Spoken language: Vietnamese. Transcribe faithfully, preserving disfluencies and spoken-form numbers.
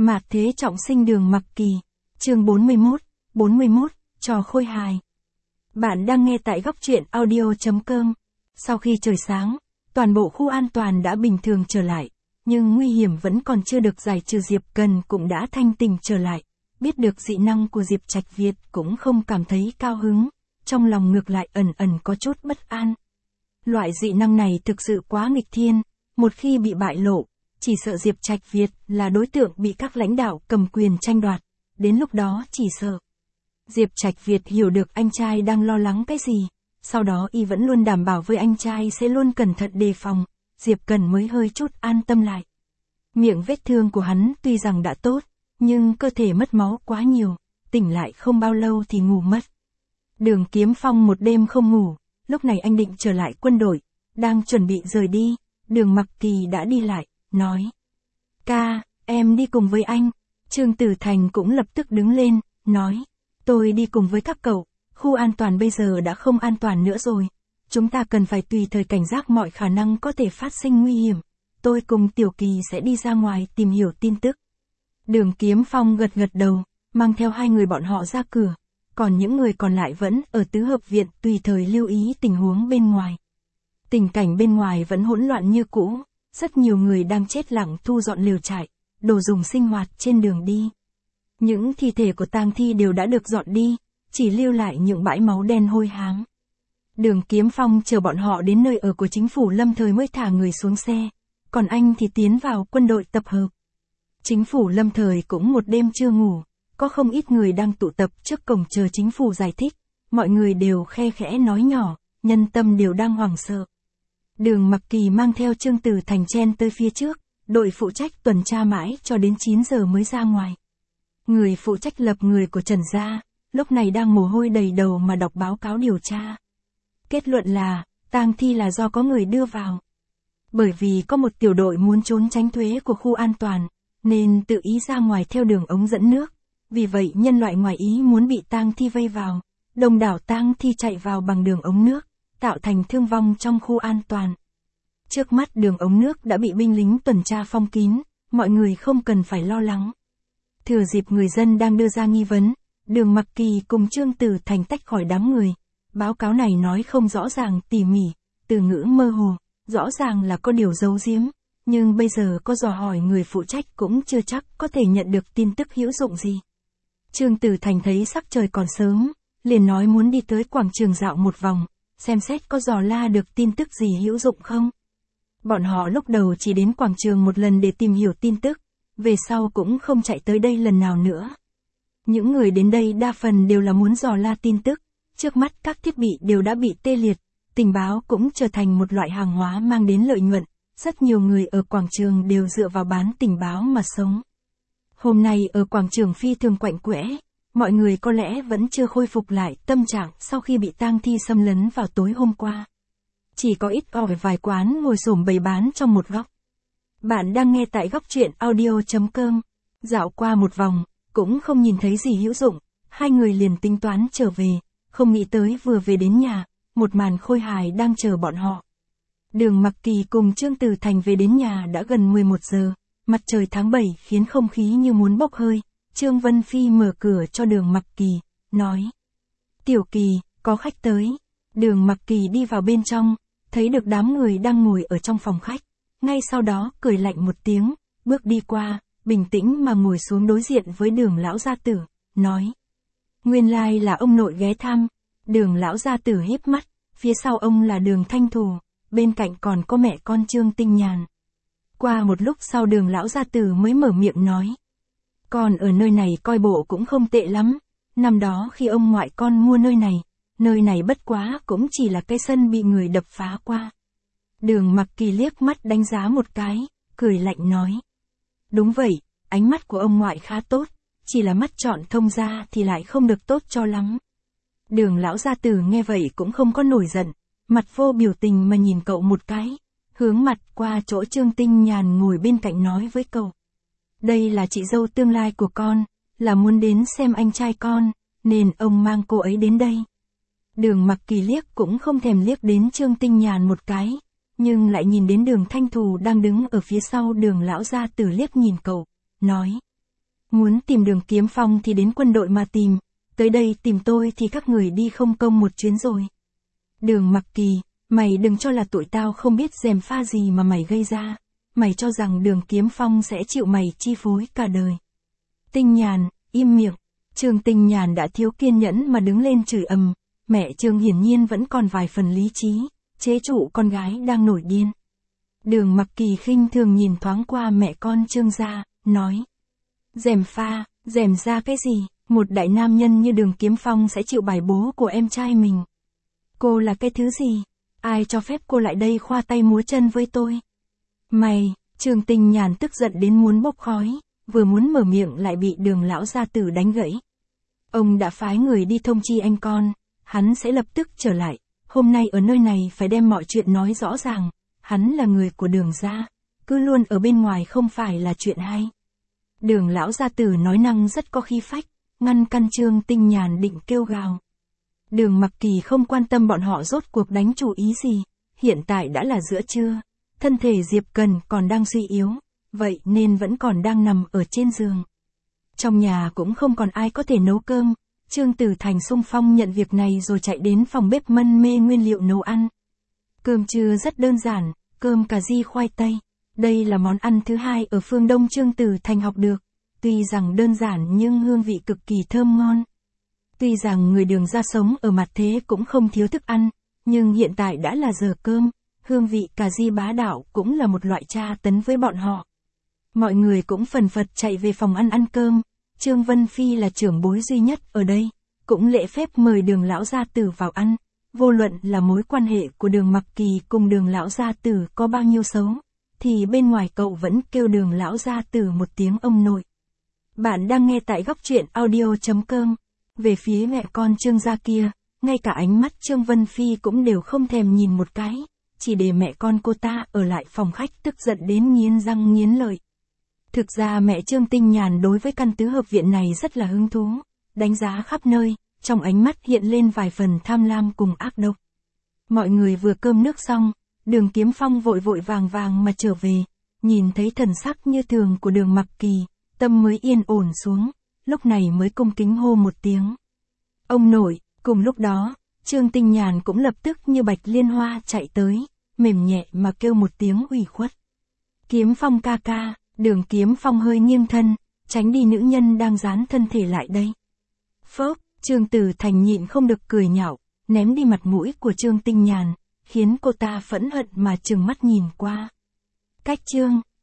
Mạt thế trọng sinh Đường Mặc Kỳ, chương bốn mươi mốt, bốn mươi mốt, trò khôi hài. Bạn đang nghe tại góc truyện audio chấm com. Sau khi trời sáng, toàn bộ khu an toàn đã bình thường trở lại, nhưng nguy hiểm vẫn còn chưa được giải trừ. Diệp Cần cũng đã thanh tỉnh trở lại, biết được dị năng của Diệp Trạch Việt cũng không cảm thấy cao hứng, trong lòng ngược lại ẩn ẩn có chút bất an. Loại dị năng này thực sự quá nghịch thiên, một khi bị bại lộ, chỉ sợ Diệp Trạch Việt là đối tượng bị các lãnh đạo cầm quyền tranh đoạt, đến lúc đó chỉ sợ Diệp Trạch Việt hiểu được anh trai đang lo lắng cái gì, sau đó y vẫn luôn đảm bảo với anh trai sẽ luôn cẩn thận đề phòng, Diệp Cần mới hơi chút an tâm lại. Miệng vết thương của hắn tuy rằng đã tốt, nhưng cơ thể mất máu quá nhiều, tỉnh lại không bao lâu thì ngủ mất. Đường Kiếm Phong một đêm không ngủ, lúc này anh định trở lại quân đội, đang chuẩn bị rời đi, Đường Mặc Kỳ đã đi lại, nói: "Ca, em đi cùng với anh." Trương Tử Thành cũng lập tức đứng lên, nói: "Tôi đi cùng với các cậu, khu an toàn bây giờ đã không an toàn nữa rồi. Chúng ta cần phải tùy thời cảnh giác mọi khả năng có thể phát sinh nguy hiểm. Tôi cùng Tiểu Kỳ sẽ đi ra ngoài tìm hiểu tin tức." Đường Kiếm Phong gật gật đầu, mang theo hai người bọn họ ra cửa, còn những người còn lại vẫn ở tứ hợp viện tùy thời lưu ý tình huống bên ngoài. Tình cảnh bên ngoài vẫn hỗn loạn như cũ, rất nhiều người đang chết lặng thu dọn lều trại, đồ dùng sinh hoạt trên đường đi. Những thi thể của tang thi đều đã được dọn đi, chỉ lưu lại những bãi máu đen hôi hám. Đường Kiếm Phong chờ bọn họ đến nơi ở của chính phủ lâm thời mới thả người xuống xe, còn anh thì tiến vào quân đội tập hợp. Chính phủ lâm thời cũng một đêm chưa ngủ, có không ít người đang tụ tập trước cổng chờ chính phủ giải thích, mọi người đều khe khẽ nói nhỏ, nhân tâm đều đang hoảng sợ. Đường Mặc Kỳ mang theo Trương Tử Thành chen tới phía trước, đội phụ trách tuần tra mãi cho đến chín giờ mới ra ngoài. Người phụ trách lập người của Trần gia, lúc này đang mồ hôi đầy đầu mà đọc báo cáo điều tra. Kết luận là, tang thi là do có người đưa vào. Bởi vì có một tiểu đội muốn trốn tránh thuế của khu an toàn, nên tự ý ra ngoài theo đường ống dẫn nước. Vì vậy nhân loại ngoài ý muốn bị tang thi vây vào, đông đảo tang thi chạy vào bằng đường ống nước, tạo thành thương vong trong khu an toàn. Trước mắt đường ống nước đã bị binh lính tuần tra phong kín, mọi người không cần phải lo lắng. Thừa dịp người dân đang đưa ra nghi vấn, Đường Mặc Kỳ cùng Trương Tử Thành tách khỏi đám người. Báo cáo này nói không rõ ràng tỉ mỉ, từ ngữ mơ hồ, rõ ràng là có điều giấu giếm, nhưng bây giờ có dò hỏi người phụ trách cũng chưa chắc có thể nhận được tin tức hữu dụng gì. Trương Tử Thành thấy sắc trời còn sớm, liền nói muốn đi tới quảng trường dạo một vòng, xem xét có dò la được tin tức gì hữu dụng không. Bọn họ lúc đầu chỉ đến quảng trường một lần để tìm hiểu tin tức, về sau cũng không chạy tới đây lần nào nữa. Những người đến đây đa phần đều là muốn dò la tin tức, trước mắt các thiết bị đều đã bị tê liệt, tình báo cũng trở thành một loại hàng hóa mang đến lợi nhuận, rất nhiều người ở quảng trường đều dựa vào bán tình báo mà sống. Hôm nay ở quảng trường phi thường quạnh quẽ, mọi người có lẽ vẫn chưa khôi phục lại tâm trạng sau khi bị tang thi xâm lấn vào tối hôm qua. Chỉ có ít ỏi vài quán ngồi xổm bày bán trong một góc. Bạn đang nghe tại góc truyện audio chấm com. Dạo qua một vòng, cũng không nhìn thấy gì hữu dụng, hai người liền tính toán trở về, không nghĩ tới vừa về đến nhà, một màn khôi hài đang chờ bọn họ. Đường Mặc Kỳ cùng Trương Tử Thành về đến nhà đã gần mười một giờ, mặt trời tháng bảy khiến không khí như muốn bốc hơi. Trương Vân Phi mở cửa cho Đường Mặc Kỳ, nói: "Tiểu Kỳ, có khách tới." Đường Mặc Kỳ đi vào bên trong, thấy được đám người đang ngồi ở trong phòng khách, ngay sau đó cười lạnh một tiếng, bước đi qua, bình tĩnh mà ngồi xuống đối diện với Đường lão gia tử, nói: "Nguyên lai là ông nội ghé thăm." Đường lão gia tử híp mắt, phía sau ông là Đường Thanh Thù, bên cạnh còn có mẹ con Trương Tinh Nhàn. Qua một lúc sau Đường lão gia tử mới mở miệng nói: "Con ở nơi này coi bộ cũng không tệ lắm, năm đó khi ông ngoại con mua nơi này, nơi này bất quá cũng chỉ là cái sân bị người đập phá qua." Đường Mặc Kỳ liếc mắt đánh giá một cái, cười lạnh nói: "Đúng vậy, ánh mắt của ông ngoại khá tốt, chỉ là mắt chọn thông ra thì lại không được tốt cho lắm." Đường lão gia tử nghe vậy cũng không có nổi giận, mặt vô biểu tình mà nhìn cậu một cái, hướng mặt qua chỗ Trương Tinh Nhàn ngồi bên cạnh nói với cậu: "Đây là chị dâu tương lai của con, là muốn đến xem anh trai con, nên ông mang cô ấy đến đây." Đường Mặc Kỳ liếc cũng không thèm liếc đến Trương Tinh Nhàn một cái, nhưng lại nhìn đến Đường Thanh Thù đang đứng ở phía sau Đường lão gia tử liếc nhìn cậu, nói: Muốn tìm Đường Kiếm Phong thì đến quân đội mà tìm, tới đây tìm tôi thì các người đi không công một chuyến rồi. Đường Mặc Kỳ, mày đừng cho là tụi tao không biết gièm pha gì mà mày gây ra, mày cho rằng Đường Kiếm Phong sẽ chịu mày chi phối cả đời. Tinh Nhàn, im miệng. Trương Tinh Nhàn đã thiếu kiên nhẫn mà đứng lên chửi ầm, mẹ Trương hiển nhiên vẫn còn vài phần lý trí, chế trụ con gái đang nổi điên. Đường Mặc Kỳ khinh thường nhìn thoáng qua mẹ con Trương gia, nói. Gièm pha, gièm ra cái gì, một đại nam nhân như Đường Kiếm Phong sẽ chịu bài bố của em trai mình. Cô là cái thứ gì? Ai cho phép cô lại đây khoa tay múa chân với tôi? Mày, Trương Tinh Nhàn tức giận đến muốn bốc khói, vừa muốn mở miệng lại bị Đường lão gia tử đánh gãy. Ông đã phái người đi thông chi anh con, hắn sẽ lập tức trở lại, hôm nay ở nơi này phải đem mọi chuyện nói rõ ràng, hắn là người của Đường gia, cứ luôn ở bên ngoài không phải là chuyện hay. Đường lão gia tử nói năng rất có khí phách, ngăn căn Trương Tinh Nhàn định kêu gào. Đường Mặc Kỳ không quan tâm bọn họ rốt cuộc đánh chủ ý gì, hiện tại đã là giữa trưa, thân thể Diệp Cần còn đang suy yếu, vậy nên vẫn còn đang nằm ở trên giường. Trong nhà cũng không còn ai có thể nấu cơm, Trương Tử Thành xung phong nhận việc này rồi chạy đến phòng bếp mân mê nguyên liệu nấu ăn. Cơm trưa rất đơn giản, cơm cà ri khoai tây. Đây là món ăn thứ hai ở phương Đông Trương Tử Thành học được, tuy rằng đơn giản nhưng hương vị cực kỳ thơm ngon. Tuy rằng người Đường gia sống ở mặt thế cũng không thiếu thức ăn, nhưng hiện tại đã là giờ cơm, hương vị cà ri bá đạo cũng là một loại tra tấn với bọn họ. Mọi người cũng phần phật chạy về phòng ăn ăn cơm, Trương Vân Phi là trưởng bối duy nhất ở đây, cũng lễ phép mời Đường lão gia tử vào ăn, vô luận là mối quan hệ của Đường Mặc Kỳ cùng Đường lão gia tử có bao nhiêu xấu, thì bên ngoài cậu vẫn kêu Đường lão gia tử một tiếng ông nội. Bạn đang nghe tại góc truyện audio chấm com. Về phía mẹ con Trương gia kia, ngay cả ánh mắt Trương Vân Phi cũng đều không thèm nhìn một cái, chỉ để mẹ con cô ta ở lại phòng khách tức giận đến nghiến răng nghiến lợi. Thực ra mẹ Trương Tinh Nhàn đối với căn tứ hợp viện này rất là hứng thú, đánh giá khắp nơi, trong ánh mắt hiện lên vài phần tham lam cùng ác độc. Mọi người vừa cơm nước xong, Đường Kiếm Phong vội vội vàng vàng mà trở về, nhìn thấy thần sắc như thường của Đường Mặc Kỳ, tâm mới yên ổn xuống, lúc này mới cung kính hô một tiếng. Ông nội, cùng lúc đó, Trương Tinh Nhàn cũng lập tức như bạch liên hoa chạy tới, mềm nhẹ mà kêu một tiếng ủy khuất. Kiếm Phong ca ca. Đường Kiếm Phong hơi nghiêng thân, tránh đi nữ nhân đang dán thân thể lại đây. Phớp, Trương Tử Thành nhịn không được cười nhạo, ném đi mặt mũi của Trương Tinh Nhàn, khiến cô ta phẫn hận mà trừng mắt nhìn qua. Cách Trương